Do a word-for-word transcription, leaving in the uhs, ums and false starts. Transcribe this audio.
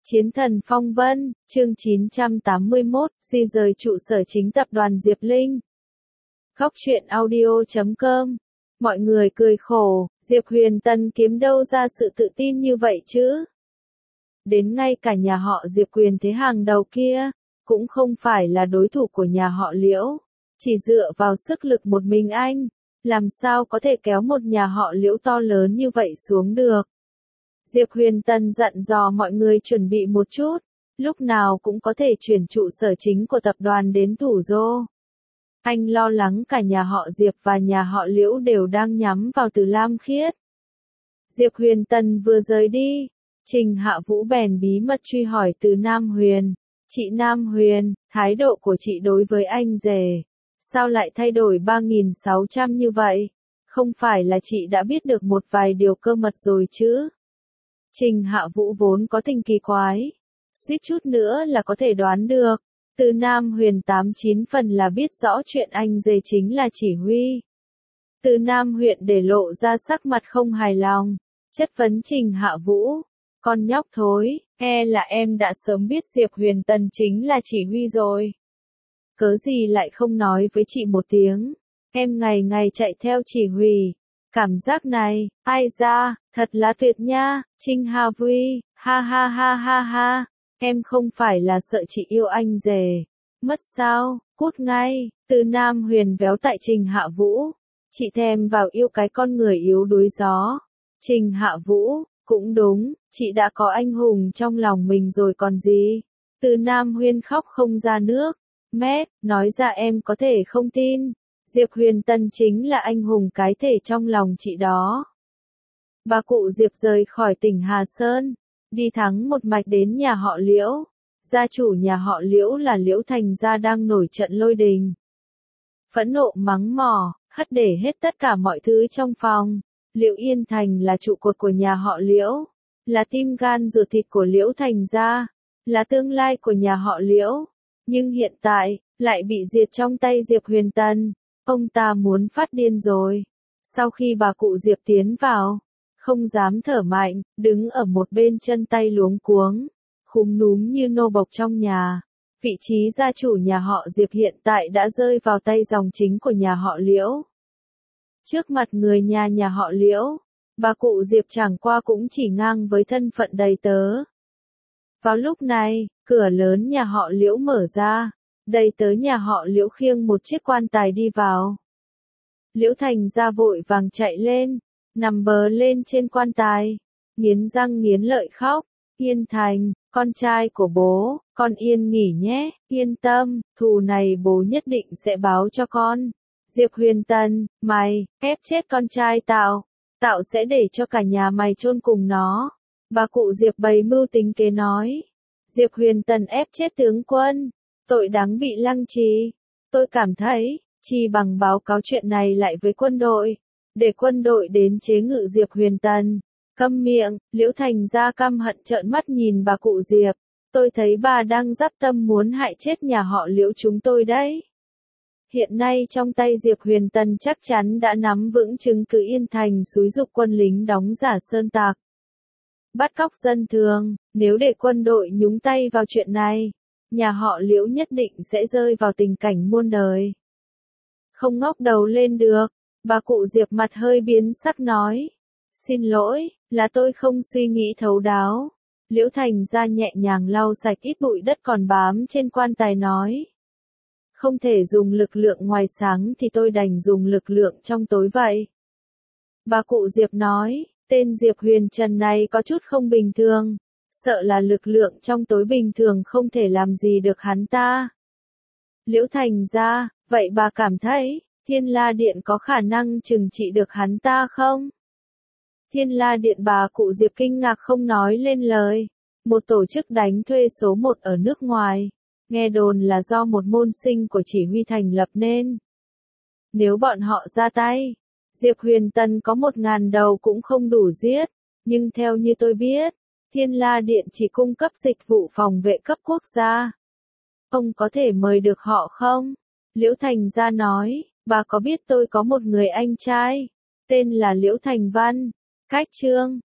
Chiến thần phong vân, chương chín trăm tám mươi mốt, di rời trụ sở chính tập đoàn Diệp Linh. Góc truyện audio chấm com. Mọi người cười khổ, Diệp Huyền Tân kiếm đâu ra sự tự tin như vậy chứ? Đến ngay cả nhà họ Diệp quyền thế hàng đầu kia, cũng không phải là đối thủ của nhà họ Liễu. Chỉ dựa vào sức lực một mình anh, làm sao có thể kéo một nhà họ Liễu to lớn như vậy xuống được? Diệp Huyền Tân dặn dò mọi người chuẩn bị một chút, lúc nào cũng có thể chuyển trụ sở chính của tập đoàn đến Thủ Đô. Anh lo lắng cả nhà họ Diệp và nhà họ Liễu đều đang nhắm vào Từ Lam Khiết. Diệp Huyền Tân vừa rời đi, Trình Hạ Vũ bèn bí mật truy hỏi từ Nam Huyền. Chị Nam Huyền, thái độ của chị đối với anh rể, sao lại thay đổi ba nghìn sáu trăm như vậy? Không phải là chị đã biết được một vài điều cơ mật rồi chứ? Trình Hạ Vũ vốn có tình kỳ quái, suýt chút nữa là có thể đoán được. Từ Nam Huyền tám chín phần là biết rõ chuyện anh rể chính là chỉ huy. Từ Nam Huyền để lộ ra sắc mặt không hài lòng, chất vấn Trình Hạ Vũ. Con nhóc thối, e là em đã sớm biết Diệp Huyền Tân chính là chỉ huy rồi. Cớ gì lại không nói với chị một tiếng, em ngày ngày chạy theo chỉ huy. Cảm giác này, ai ra, thật là tuyệt nha, Trình Hạ Vũ, ha ha ha ha ha, em không phải là sợ chị yêu anh rể, mất sao, cút ngay. Từ Nam Huyền véo tại Trình Hạ Vũ, chị thèm vào yêu cái con người yếu đuối gió. Trình Hạ Vũ, cũng đúng, chị đã có anh hùng trong lòng mình rồi còn gì. Từ Nam Huyền khóc không ra nước, mét, nói ra em có thể không tin. Diệp Huyền Tân chính là anh hùng cái thể trong lòng chị đó. Bà cụ Diệp rời khỏi tỉnh Hà Sơn, đi thắng một mạch đến nhà họ Liễu. Gia chủ nhà họ Liễu là Liễu Thành Gia đang nổi trận lôi đình. Phẫn nộ mắng mỏ, hất để hết tất cả mọi thứ trong phòng. Liễu Yên Thành là trụ cột của nhà họ Liễu, là tim gan ruột thịt của Liễu Thành Gia, là tương lai của nhà họ Liễu. Nhưng hiện tại, lại bị diệt trong tay Diệp Huyền Tân. Ông ta muốn phát điên rồi. Sau khi bà cụ Diệp tiến vào, không dám thở mạnh, đứng ở một bên chân tay luống cuống, khúm núm như nô bộc trong nhà. Vị trí gia chủ nhà họ Diệp hiện tại đã rơi vào tay dòng chính của nhà họ Liễu. Trước mặt người nhà nhà họ Liễu, bà cụ Diệp chẳng qua cũng chỉ ngang với thân phận đầy tớ. Vào lúc này, cửa lớn nhà họ Liễu mở ra. Đầy tớ nhà họ Liễu khiêng một chiếc quan tài đi vào. Liễu Thành Gia vội vàng chạy lên, nằm bờ lên trên quan tài, nghiến răng nghiến lợi khóc. Yên Thành, con trai của bố, con yên nghỉ nhé, yên tâm, thù này bố nhất định sẽ báo cho con. Diệp Huyền Tân, mày, ép chết con trai tao, tao sẽ để cho cả nhà mày chôn cùng nó. Bà cụ Diệp bày mưu tính kế nói. Diệp Huyền Tân ép chết tướng quân. Tội đáng bị lăng trì. Tôi cảm thấy, chi bằng báo cáo chuyện này lại với quân đội, để quân đội đến chế ngự Diệp Huyền Tân. Câm miệng, Liễu Thành Gia căm hận trợn mắt nhìn bà cụ Diệp. Tôi thấy bà đang dắp tâm muốn hại chết nhà họ Liễu chúng tôi đấy. Hiện nay trong tay Diệp Huyền Tân chắc chắn đã nắm vững chứng cứ Yên Thành xúi giục quân lính đóng giả sơn tặc, bắt cóc dân thường. Nếu để quân đội nhúng tay vào chuyện này, nhà họ Liễu nhất định sẽ rơi vào tình cảnh muôn đời. Không ngóc đầu lên được, bà cụ Diệp mặt hơi biến sắc nói. Xin lỗi, là tôi không suy nghĩ thấu đáo. Liễu Thành Gia nhẹ nhàng lau sạch ít bụi đất còn bám trên quan tài nói. Không thể dùng lực lượng ngoài sáng thì tôi đành dùng lực lượng trong tối vậy. Bà cụ Diệp nói, tên Diệp Huyền Trần này có chút không bình thường. Sợ là lực lượng trong tối bình thường không thể làm gì được hắn ta. Liễu Thành Gia, vậy bà cảm thấy, Thiên La Điện có khả năng trừng trị được hắn ta không? Thiên La Điện bà cụ Diệp kinh ngạc không nói lên lời. Một tổ chức đánh thuê số một ở nước ngoài. Nghe đồn là do một môn sinh của chỉ huy thành lập nên. Nếu bọn họ ra tay, Diệp Huyền Tân có một ngàn đầu cũng không đủ giết. Nhưng theo như tôi biết, Thiên La Điện chỉ cung cấp dịch vụ phòng vệ cấp quốc gia. Ông có thể mời được họ không? Liễu Thành Gia nói, bà có biết tôi có một người anh trai, tên là Liễu Thành Văn, cách Trương,